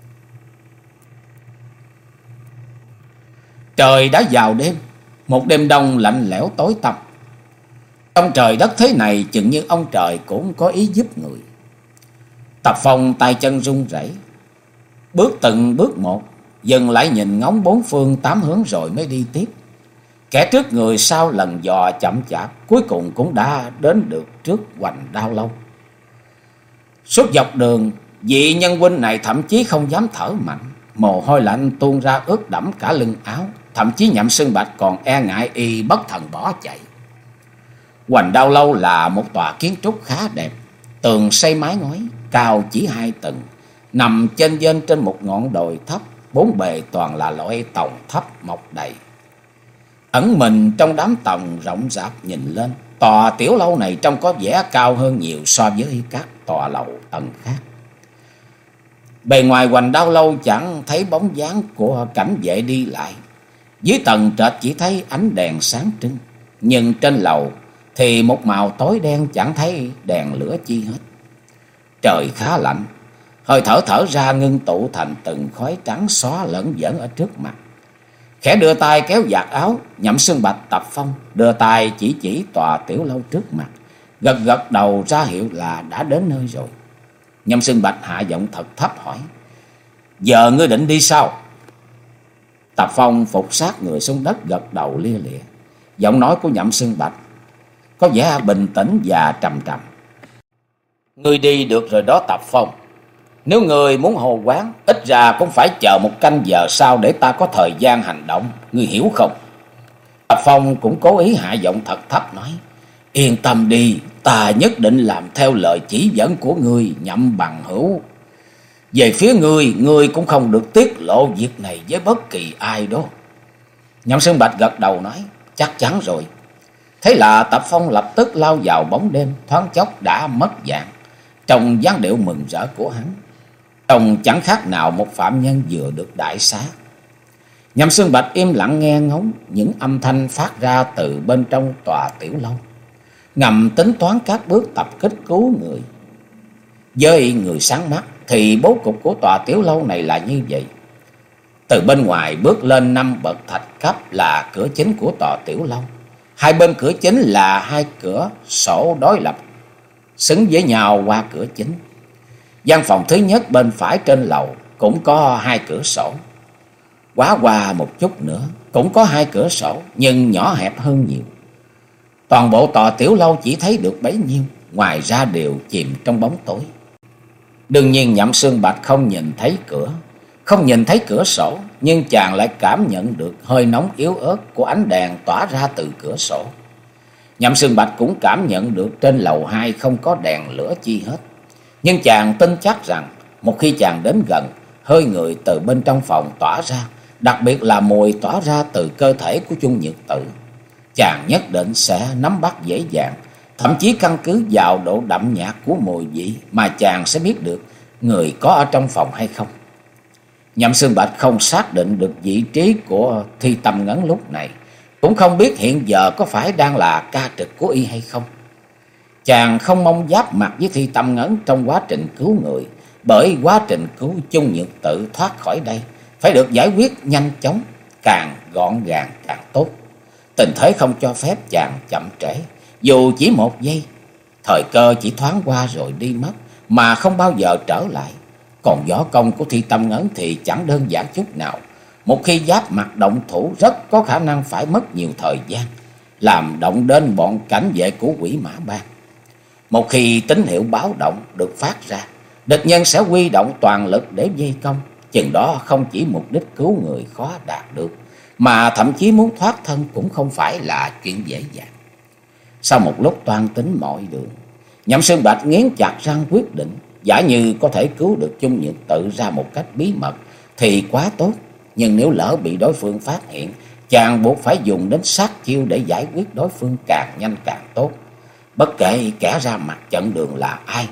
Trời đã vào đêm, một đêm đông lạnh lẽo tối tăm. Trong trời đất thế này chừng như ông trời cũng có ý giúp người. Tập Phong tay chân run rẩy, bước từng bước một, dừng lại nhìn ngóng bốn phương tám hướng rồi mới đi tiếp. Kẻ trước người sau lần dò chậm chạp, cuối cùng cũng đã đến được trước Hoành Đao Lâu. Suốt dọc đường, vị nhân huynh này thậm chí không dám thở mạnh, mồ hôi lạnh tuôn ra ướt đẫm cả lưng áo. Thậm chí Nhậm Xương Bạch còn e ngại y bất thần bỏ chạy. Hoành Đao Lâu là một tòa kiến trúc khá đẹp, tường xây mái ngói, cao chỉ hai tầng, nằm chênh vênh trên một ngọn đồi thấp, bốn bề toàn là loại tòng thấp mọc đầy. Ẩn mình trong đám tòng rộng rạp nhìn lên, tòa tiểu lâu này trông có vẻ cao hơn nhiều so với các tòa lầu tầng khác. Bề ngoài Hoành Đao Lâu chẳng thấy bóng dáng của cảnh vệ đi lại. Dưới tầng trệt chỉ thấy ánh đèn sáng trưng, nhưng trên lầu thì một màu tối đen, chẳng thấy đèn lửa chi hết. Trời khá lạnh, hơi thở thở ra ngưng tụ thành từng khói trắng xóa lẫn vẩn ở trước mặt. Khẽ đưa tay kéo vạt áo, Nhậm Xương Bạch, Tập Phong đưa tay chỉ chỉ tòa tiểu lâu trước mặt, gật gật đầu ra hiệu là đã đến nơi rồi. Nhậm Xương Bạch hạ giọng thật thấp hỏi, giờ ngươi định đi sao? Tập Phong phục sát người xuống đất gật đầu lia lịa. Giọng nói của Nhậm Xương Bạch có vẻ bình tĩnh và trầm trầm. Ngươi đi được rồi đó Tập Phong. Nếu ngươi muốn hồ quán, ít ra cũng phải chờ một canh giờ sau để ta có thời gian hành động. Ngươi hiểu không? Tập Phong cũng cố ý hạ giọng thật thấp nói. Yên tâm đi, ta nhất định làm theo lời chỉ dẫn của ngươi, Nhậm bằng hữu. Về phía ngươi, ngươi cũng không được tiết lộ việc này với bất kỳ ai đó. Nhậm Xương Bạch gật đầu nói. Chắc chắn rồi. Thế là Tập Phong lập tức lao vào bóng đêm, thoáng chốc đã mất dạng. Trong dáng điệu mừng rỡ của hắn, trông chẳng khác nào một phạm nhân vừa được đại xá. Nhậm Xương Bạch im lặng nghe ngóng những âm thanh phát ra từ bên trong tòa tiểu lâu, ngầm tính toán các bước tập kích cứu người. Với người sáng mắt thì bố cục của tòa tiểu lâu này là như vậy. Từ bên ngoài bước lên năm bậc thạch cấp là cửa chính của tòa tiểu lâu. Hai bên cửa chính là hai cửa sổ đối lập, xứng với nhau qua cửa chính. Gian phòng thứ nhất bên phải trên lầu cũng có hai cửa sổ. Quá qua một chút nữa cũng có hai cửa sổ, nhưng nhỏ hẹp hơn nhiều. Toàn bộ tòa tiểu lâu chỉ thấy được bấy nhiêu, ngoài ra đều chìm trong bóng tối. Đương nhiên Nhậm Xương Bạch không nhìn thấy cửa, không nhìn thấy cửa sổ, nhưng chàng lại cảm nhận được hơi nóng yếu ớt của ánh đèn tỏa ra từ cửa sổ. Nhậm Xương Bạch cũng cảm nhận được trên lầu hai không có đèn lửa chi hết. Nhưng chàng tin chắc rằng một khi chàng đến gần, hơi người từ bên trong phòng tỏa ra, đặc biệt là mùi tỏa ra từ cơ thể của Chung Nhược Tử, chàng nhất định sẽ nắm bắt dễ dàng. Thậm chí căn cứ vào độ đậm nhạt của mùi vị mà chàng sẽ biết được người có ở trong phòng hay không. Nhậm Xương Bạch không xác định được vị trí của Thi Tâm Ngấn lúc này, cũng không biết hiện giờ có phải đang là ca trực của y hay không. Chàng không mong giáp mặt với Thi Tâm Ngấn trong quá trình cứu người, bởi quá trình cứu Chung Nhược Tử thoát khỏi đây phải được giải quyết nhanh chóng, càng gọn gàng càng tốt. Tình thế không cho phép chàng chậm trễ, dù chỉ một giây. Thời cơ chỉ thoáng qua rồi đi mất, mà không bao giờ trở lại. Còn võ công của Thi Tâm Ngấn thì chẳng đơn giản chút nào. Một khi giáp mặt động thủ rất có khả năng phải mất nhiều thời gian, làm động đến bọn cảnh vệ của Quỷ Mã Bang. Một khi tín hiệu báo động được phát ra, địch nhân sẽ huy động toàn lực để vây công. Chừng đó không chỉ mục đích cứu người khó đạt được, mà thậm chí muốn thoát thân cũng không phải là chuyện dễ dàng. Sau một lúc toan tính mọi đường, Nhậm Xương Bạch nghiến chặt răng quyết định, giả như có thể cứu được Chung Nhược Tử ra một cách bí mật thì quá tốt. Nhưng nếu lỡ bị đối phương phát hiện, chàng buộc phải dùng đến sát chiêu để giải quyết đối phương càng nhanh càng tốt. Bất kể kẻ ra mặt chặn đường là ai,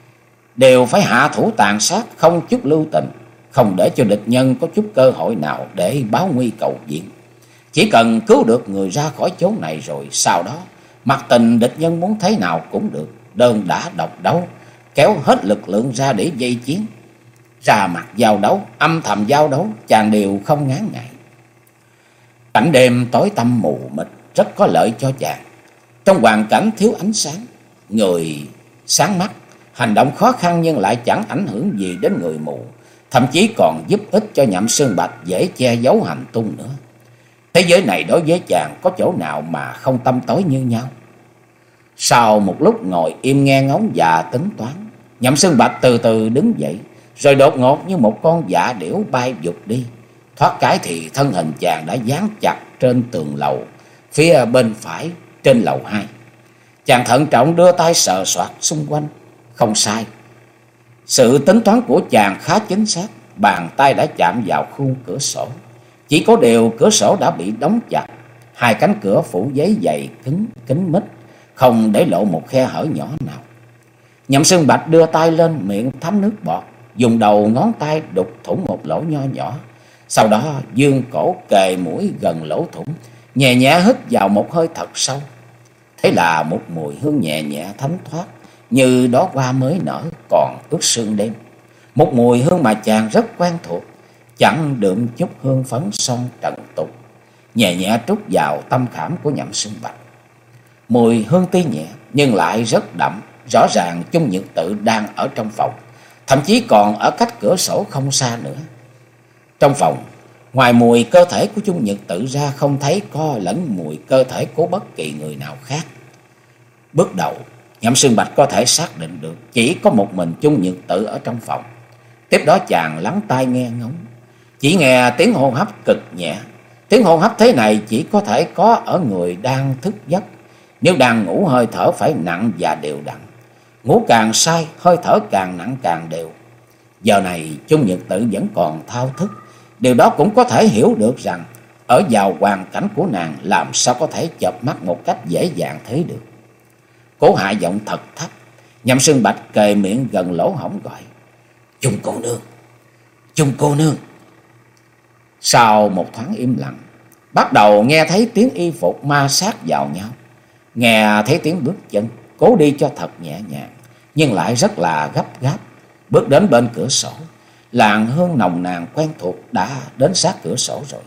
đều phải hạ thủ tàn sát, không chút lưu tình, không để cho địch nhân có chút cơ hội nào để báo nguy cầu viện. Chỉ cần cứu được người ra khỏi chốn này rồi, sau đó mặc tình địch nhân muốn thế nào cũng được, đơn đả độc đấu, kéo hết lực lượng ra để dây chiến. Ra mặt giao đấu, âm thầm giao đấu, chàng đều không ngán ngại. Cảnh đêm tối tăm mù mịt rất có lợi cho chàng. Trong hoàn cảnh thiếu ánh sáng, người sáng mắt, hành động khó khăn nhưng lại chẳng ảnh hưởng gì đến người mù, thậm chí còn giúp ích cho Nhậm Xương Bạch dễ che giấu hành tung nữa. Thế giới này đối với chàng có chỗ nào mà không tăm tối như nhau? Sau một lúc ngồi im nghe ngóng và tính toán, Nhậm Xương Bạch từ từ đứng dậy, rồi đột ngột như một con dạ điểu bay vụt đi. Thoát cái thì thân hình chàng đã dán chặt trên tường lầu phía bên phải trên lầu hai. Chàng thận trọng đưa tay sờ soạt xung quanh. Không sai, sự tính toán của chàng khá chính xác. Bàn tay đã chạm vào khung cửa sổ, chỉ có điều cửa sổ đã bị đóng chặt, hai cánh cửa phủ giấy dày cứng kín mít, không để lộ một khe hở nhỏ nào. Nhậm Xương Bạch đưa tay lên miệng thấm nước bọt, dùng đầu ngón tay đục thủng một lỗ nho nhỏ, sau đó dương cổ kề mũi gần lỗ thủng, nhẹ nhẹ hít vào một hơi thật sâu. Thế là một mùi hương nhẹ nhẹ thấm thoát như đóa hoa mới nở còn ướt sương đêm. Một mùi hương mà chàng rất quen thuộc, chẳng đượm chút hương phấn son trần tục, nhẹ nhẹ trút vào tâm khảm của Nhậm Xương Bạch. Mùi hương tuy nhẹ nhưng lại rất đậm, rõ ràng Chung Nhược Tử đang ở trong phòng, thậm chí còn ở cách cửa sổ không xa nữa. Trong phòng Ngoài mùi cơ thể của Chung Nhật Tự ra, không thấy có lẫn mùi cơ thể của bất kỳ người nào khác. Bước đầu, Nhậm Sương Bạch có thể xác định được chỉ có một mình Chung Nhật Tự ở trong phòng. Tiếp đó chàng lắng tai nghe ngóng, chỉ nghe tiếng hô hấp cực nhẹ. Tiếng hô hấp thế này chỉ có thể có ở người đang thức giấc. Nếu đang ngủ, hơi thở phải nặng và đều đặn. Ngủ càng say, hơi thở càng nặng càng đều. Giờ này Chung Nhật Tự vẫn còn thao thức. Điều đó cũng có thể hiểu được rằng ở vào hoàn cảnh của nàng, làm sao có thể chợp mắt một cách dễ dàng thế được. Cố hạ giọng thật thấp, Nhậm Sương Bạch kề miệng gần lỗ hổng gọi: Chung cô nương, Chung cô nương. Sau một thoáng im lặng, bắt đầu nghe thấy tiếng y phục ma sát vào nhau, nghe thấy tiếng bước chân, cố đi cho thật nhẹ nhàng, nhưng lại rất là gấp gáp. Bước đến bên cửa sổ, làn hương nồng nàn quen thuộc đã đến sát cửa sổ rồi.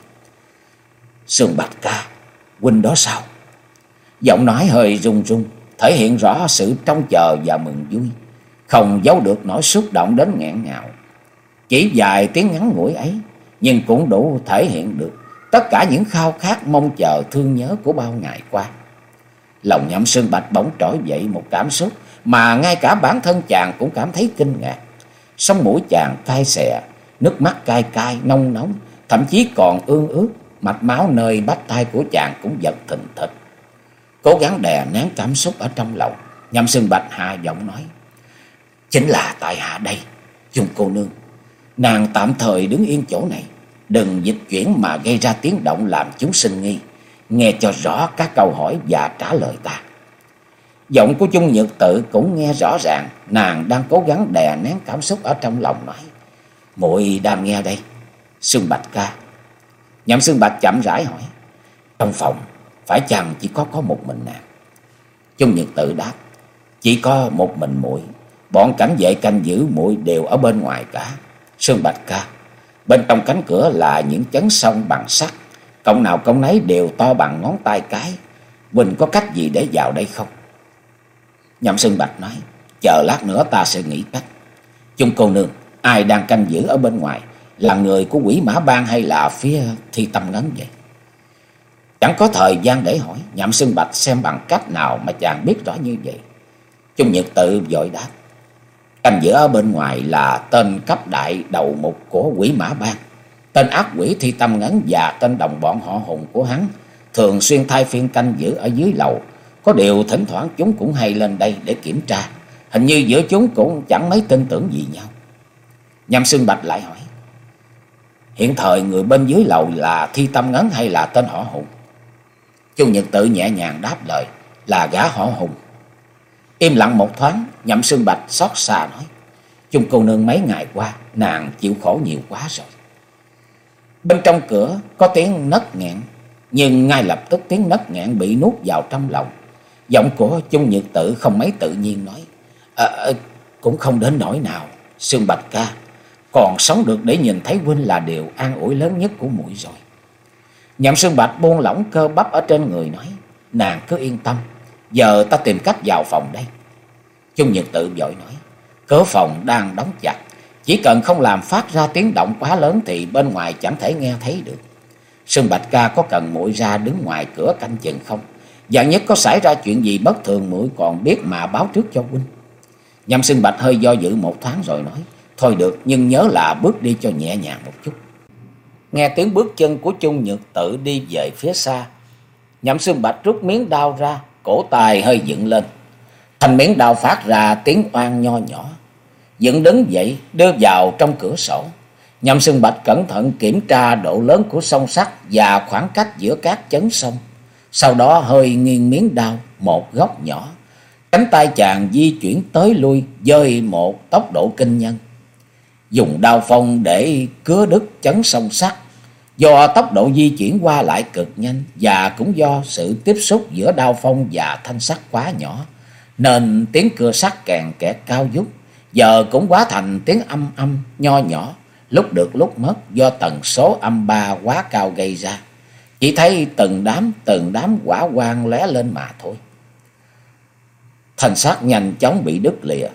Sương Bạch ca, huynh đó sao? Giọng nói hơi run run, thể hiện rõ sự trông chờ và mừng vui, không giấu được nỗi xúc động đến nghẹn ngào. Chỉ vài tiếng ngắn ngủi ấy, nhưng cũng đủ thể hiện được tất cả những khao khát mong chờ thương nhớ của bao ngày qua. Lòng Nhậm Sương Bạch bỗng trỗi dậy một cảm xúc mà ngay cả bản thân chàng cũng cảm thấy kinh ngạc. Sống mũi chàng cay xè, nước mắt cay cay nông nóng, thậm chí còn ương ướt. Mạch máu nơi bắp tay của chàng cũng giật thình thịch. Cố gắng đè nén cảm xúc ở trong lòng, Nhậm Sương Bạch hạ giọng nói: Chính là tại hạ đây, Chung cô nương. Nàng tạm thời đứng yên chỗ này, đừng dịch chuyển mà gây ra tiếng động làm chúng sinh nghi. Nghe cho rõ các câu hỏi và trả lời ta. Giọng của Chung Nhật Tự cũng nghe rõ ràng, nàng đang cố gắng đè nén cảm xúc ở trong lòng, nói: Muội đang nghe đây, Sương Bạch ca. Nhậm Sương Bạch chậm rãi hỏi: Trong phòng phải chăng chỉ có có một mình nàng? Chung Nhật Tự đáp: Chỉ có một mình muội, bọn cảnh vệ canh giữ muội đều ở bên ngoài cả. Sương Bạch ca, bên trong cánh cửa là những chấn song bằng sắt, cổng nào cổng nấy đều to bằng ngón tay cái. Huynh có cách gì để vào đây không? Nhậm Sương Bạch nói: Chờ lát nữa ta sẽ nghĩ cách. Chung cô nương, ai đang canh giữ ở bên ngoài? Là người của Quỷ Mã Bang hay là phía Thi Tâm Ngấn vậy? Chẳng có thời gian để hỏi, Nhậm Sương Bạch xem bằng cách nào mà chàng biết rõ như vậy. Chung Nhật Tự vội đáp: Canh giữ ở bên ngoài là tên cấp đại đầu mục của Quỷ Mã Bang, tên ác quỷ Thi Tâm Ngấn và tên đồng bọn họ Hùng của hắn, thường xuyên thay phiên canh giữ ở dưới lầu. Có điều thỉnh thoảng chúng cũng hay lên đây để kiểm tra. Hình như giữa chúng cũng chẳng mấy tin tưởng gì nhau. Nhậm Sương Bạch lại hỏi: Hiện thời người bên dưới lầu là Thi Tâm Ngấn hay là tên họ Hùng? Chung Nhật Tự nhẹ nhàng đáp lời: Là gã họ Hùng. Im lặng một thoáng, Nhậm Sương Bạch xót xa nói: Chung cô nương mấy ngày qua nàng chịu khổ nhiều quá rồi. Bên trong cửa có tiếng nấc nghẹn, nhưng ngay lập tức tiếng nấc nghẹn bị nuốt vào trong lòng. Giọng của Chung Nhật Tự không mấy tự nhiên nói: à, Cũng không đến nỗi nào, Sương Bạch ca. Còn sống được để nhìn thấy huynh là điều an ủi lớn nhất của muội rồi. Nhậm Sương Bạch buông lỏng cơ bắp ở trên người nói: Nàng cứ yên tâm, giờ ta tìm cách vào phòng đây. Chung Nhật Tự vội nói: Cửa phòng đang đóng chặt, chỉ cần không làm phát ra tiếng động quá lớn thì bên ngoài chẳng thể nghe thấy được. Sương Bạch ca có cần muội ra đứng ngoài cửa canh chừng không? Vạn nhất có xảy ra chuyện gì bất thường, muội còn biết mà báo trước cho huynh. Nhậm Sương Bạch hơi do dự một thoáng rồi nói: Thôi được, nhưng nhớ là bước đi cho nhẹ nhàng một chút. Nghe tiếng bước chân của Chung Nhật Tự đi về phía xa, Nhậm Sương Bạch rút miếng đao ra, cổ tay hơi dựng lên. Thành miếng đao phát ra tiếng oan nho nhỏ. Dựng đứng dậy, đưa vào trong cửa sổ. Nhậm Sương Bạch cẩn thận kiểm tra độ lớn của song sắt và khoảng cách giữa các chấn sông. Sau đó hơi nghiêng miếng đao một góc nhỏ. Cánh tay chàng di chuyển tới lui với một tốc độ kinh nhân. Dùng đao phong để cứa đứt chấn song sắt. Do tốc độ di chuyển qua lại cực nhanh và cũng do sự tiếp xúc giữa đao phong và thanh sắt quá nhỏ, nên tiếng cưa sắt kèn kẹt cao vút giờ cũng hóa thành tiếng âm âm nho nhỏ, lúc được lúc mất do tần số âm ba quá cao gây ra. Chỉ thấy từng đám từng đám hỏa quang lóe lên mà thôi. Thanh sắt nhanh chóng bị đứt lìa.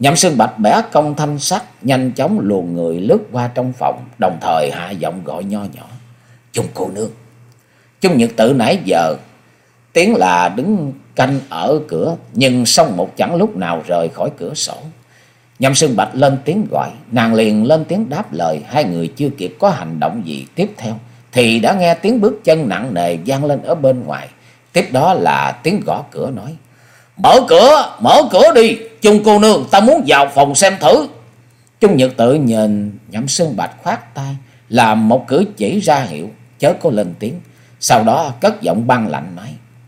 Nhậm Sương Bạch bẻ cong thanh sắt, nhanh chóng luồn người lướt qua trong phòng, đồng thời hạ giọng gọi nho nhỏ: Chung cô nương. Chung Nhật Tự nãy giờ tiếng là đứng canh ở cửa, nhưng song một chẳng lúc nào rời khỏi cửa sổ. Nhậm Sương Bạch lên tiếng gọi, nàng liền lên tiếng đáp lời. Hai người chưa kịp có hành động gì tiếp theo thì đã nghe tiếng bước chân nặng nề vang lên ở bên ngoài. Tiếp đó là tiếng gõ cửa nói: Mở cửa, mở cửa đi, Chung cô nương, ta muốn vào phòng xem thử. Chung Nhật Tự nhìn Nhậm Sương Bạch khoát tay, làm một cử chỉ ra hiệu chớ có lên tiếng. Sau đó cất giọng băng lạnh nói: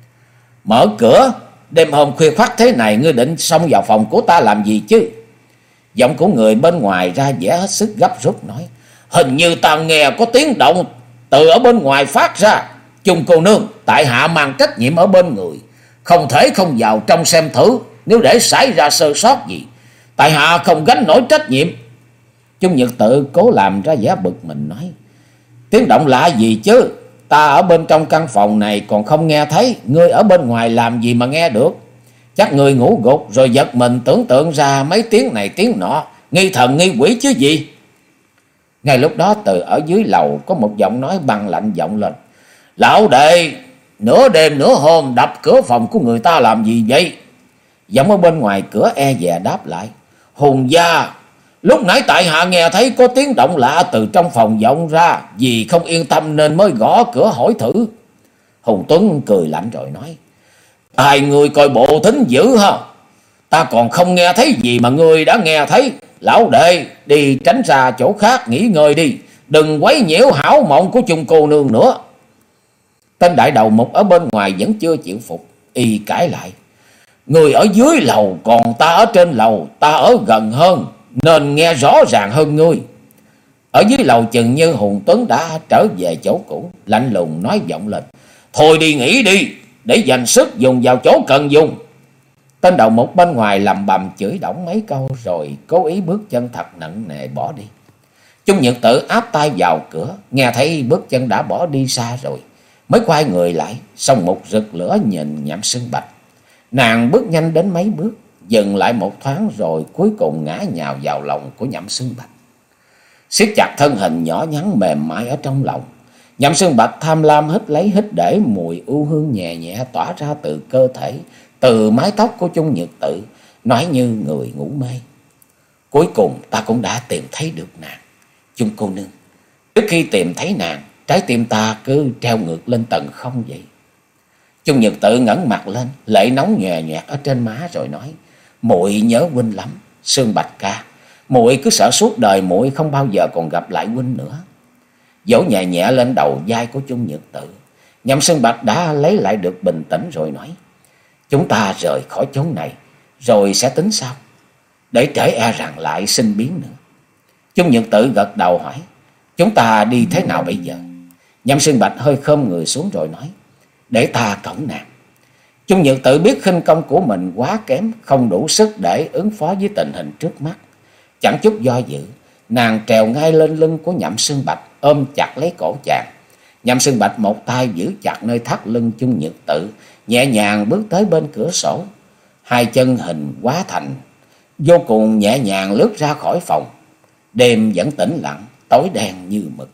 Mở cửa, đêm hôm khuya khoắt thế này ngươi định xông vào phòng của ta làm gì chứ? Giọng của người bên ngoài ra vẻ hết sức gấp rút nói: Hình như ta nghe có tiếng động từ ở bên ngoài phát ra. Chung cô nương, tại hạ mang trách nhiệm ở bên người, không thể không vào trong xem thử. Nếu để xảy ra sơ sót gì, tại hạ không gánh nổi trách nhiệm. Chung Nhật Tự cố làm ra vẻ bực mình nói: Tiếng động lạ gì chứ? Ta ở bên trong căn phòng này còn không nghe thấy, ngươi ở bên ngoài làm gì mà nghe được? Chắc ngươi ngủ gục rồi giật mình tưởng tượng ra mấy tiếng này tiếng nọ, nghi thần nghi quỷ chứ gì. Ngay lúc đó từ ở dưới lầu có một giọng nói băng lạnh vọng lên: Lão đệ, nửa đêm nửa hôm đập cửa phòng của người ta làm gì vậy? Giọng ở bên ngoài cửa e dè đáp lại: Hùng gia, lúc nãy tại hạ nghe thấy có tiếng động lạ từ trong phòng vọng ra, vì không yên tâm nên mới gõ cửa hỏi thử. Hùng Tuấn cười lạnh rồi nói: Hai người coi bộ thính dữ ha, ta còn không nghe thấy gì mà ngươi đã nghe thấy. Lão đệ, đi tránh ra chỗ khác nghỉ ngơi đi, đừng quấy nhiễu hảo mộng của Chung cô nương nữa. Tên đại đầu mục ở bên ngoài vẫn chưa chịu phục, y cãi lại: Người ở dưới lầu, còn ta ở trên lầu, ta ở gần hơn nên nghe rõ ràng hơn ngươi. Ở dưới lầu chừng như Hùng Tuấn đã trở về chỗ cũ, lạnh lùng nói vọng lên: Thôi đi nghỉ đi, để dành sức dùng vào chỗ cần dùng. Tên đầu mục bên ngoài lầm bầm chửi đổng mấy câu rồi cố ý bước chân thật nặng nề bỏ đi. Chung Nhật Tự áp tay vào cửa, nghe thấy bước chân đã bỏ đi xa rồi, mới quay người lại, xong một rực lửa nhìn Nhậm Sương Bạch. Nàng bước nhanh đến mấy bước, dừng lại một thoáng rồi cuối cùng ngã nhào vào lòng của Nhậm Sương Bạch, siết chặt thân hình nhỏ nhắn mềm mại ở trong lòng. Nhậm Sương Bạch tham lam hít lấy hít để mùi ưu hương nhẹ nhẹ tỏa ra từ cơ thể, từ mái tóc của Chung Nhật Tự, nói như người ngủ mê: Cuối cùng ta cũng đã tìm thấy được nàng. Chung cô nương, trước khi tìm thấy nàng, trái tim ta cứ treo ngược lên tầng không vậy. Chung Nhật Tự ngẩng mặt lên, lệ nóng nhòe nhòe ở trên má rồi nói: Muội nhớ huynh lắm, Sương Bạch ca. Muội cứ sợ suốt đời muội không bao giờ còn gặp lại huynh nữa. Vỗ nhẹ nhẹ lên đầu vai của Chung Nhật Tự, Nhậm Sương Bạch đã lấy lại được bình tĩnh rồi nói: Chúng ta rời khỏi chốn này rồi sẽ tính sau, để trễ e rằng lại sinh biến nữa. Chung Nhật Tự gật đầu hỏi: Chúng ta đi thế nào bây giờ? Nhậm Sương Bạch hơi khom người xuống rồi nói: Để ta cõng nàng. Chung Nhật Tự biết khinh công của mình quá kém, không đủ sức để ứng phó với tình hình trước mắt. Chẳng chút do dự, nàng trèo ngay lên lưng của Nhậm Sương Bạch, ôm chặt lấy cổ chàng. Nhậm Sương Bạch một tay giữ chặt nơi thắt lưng Chung Nhật Tự, nhẹ nhàng bước tới bên cửa sổ, hai chân hình hóa thành vô cùng nhẹ nhàng lướt ra khỏi phòng. Đêm vẫn tĩnh lặng, tối đen như mực.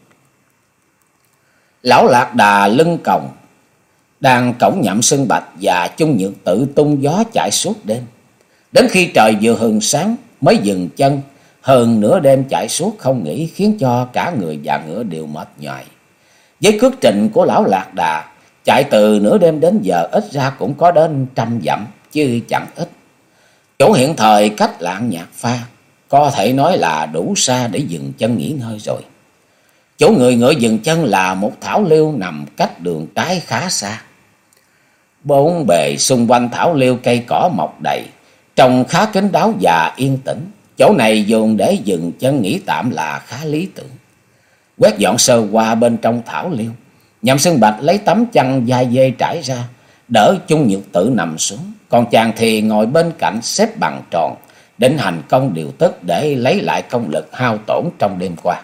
Lão Lạc Đà lưng còng đang cõng Nhậm Sương Bạch và Chung Nhật Tự tung gió chạy suốt đêm, đến khi trời vừa hừng sáng mới dừng chân. Hơn nửa đêm chạy suốt không nghỉ khiến cho cả người và ngựa đều mệt nhoài. Với cước trình của lão Lạc Đà, chạy từ nửa đêm đến giờ ít ra cũng có đến trăm dặm chứ chẳng ít. Chỗ hiện thời cách Lạng Nhạc Pha có thể nói là đủ xa để dừng chân nghỉ ngơi rồi. Chỗ người ngựa dừng chân là một thảo liêu nằm cách đường trái khá xa. Bốn bề xung quanh thảo liêu cây cỏ mọc đầy, trông khá kín đáo và yên tĩnh. Chỗ này dùng để dừng chân nghỉ tạm là khá lý tưởng. Quét dọn sơ qua bên trong thảo liêu, Nhậm Sương Bạch lấy tấm chăn da dê trải ra, đỡ Chung Nhật Tự nằm xuống, còn chàng thì ngồi bên cạnh xếp bằng tròn, định hành công điều tức để lấy lại công lực hao tổn trong đêm qua.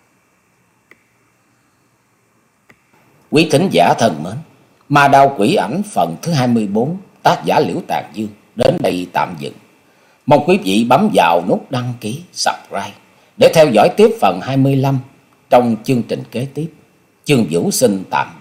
Quý thính giả thân mến, Ma Đao Quỷ Ảnh phần thứ hai mươi bốn, tác giả Liễu Tàn Dương đến đây tạm dừng. Mong quý vị bấm vào nút đăng ký, subscribe để theo dõi tiếp phần hai mươi lăm trong chương trình kế tiếp. Chương Vũ xin tạm biệt.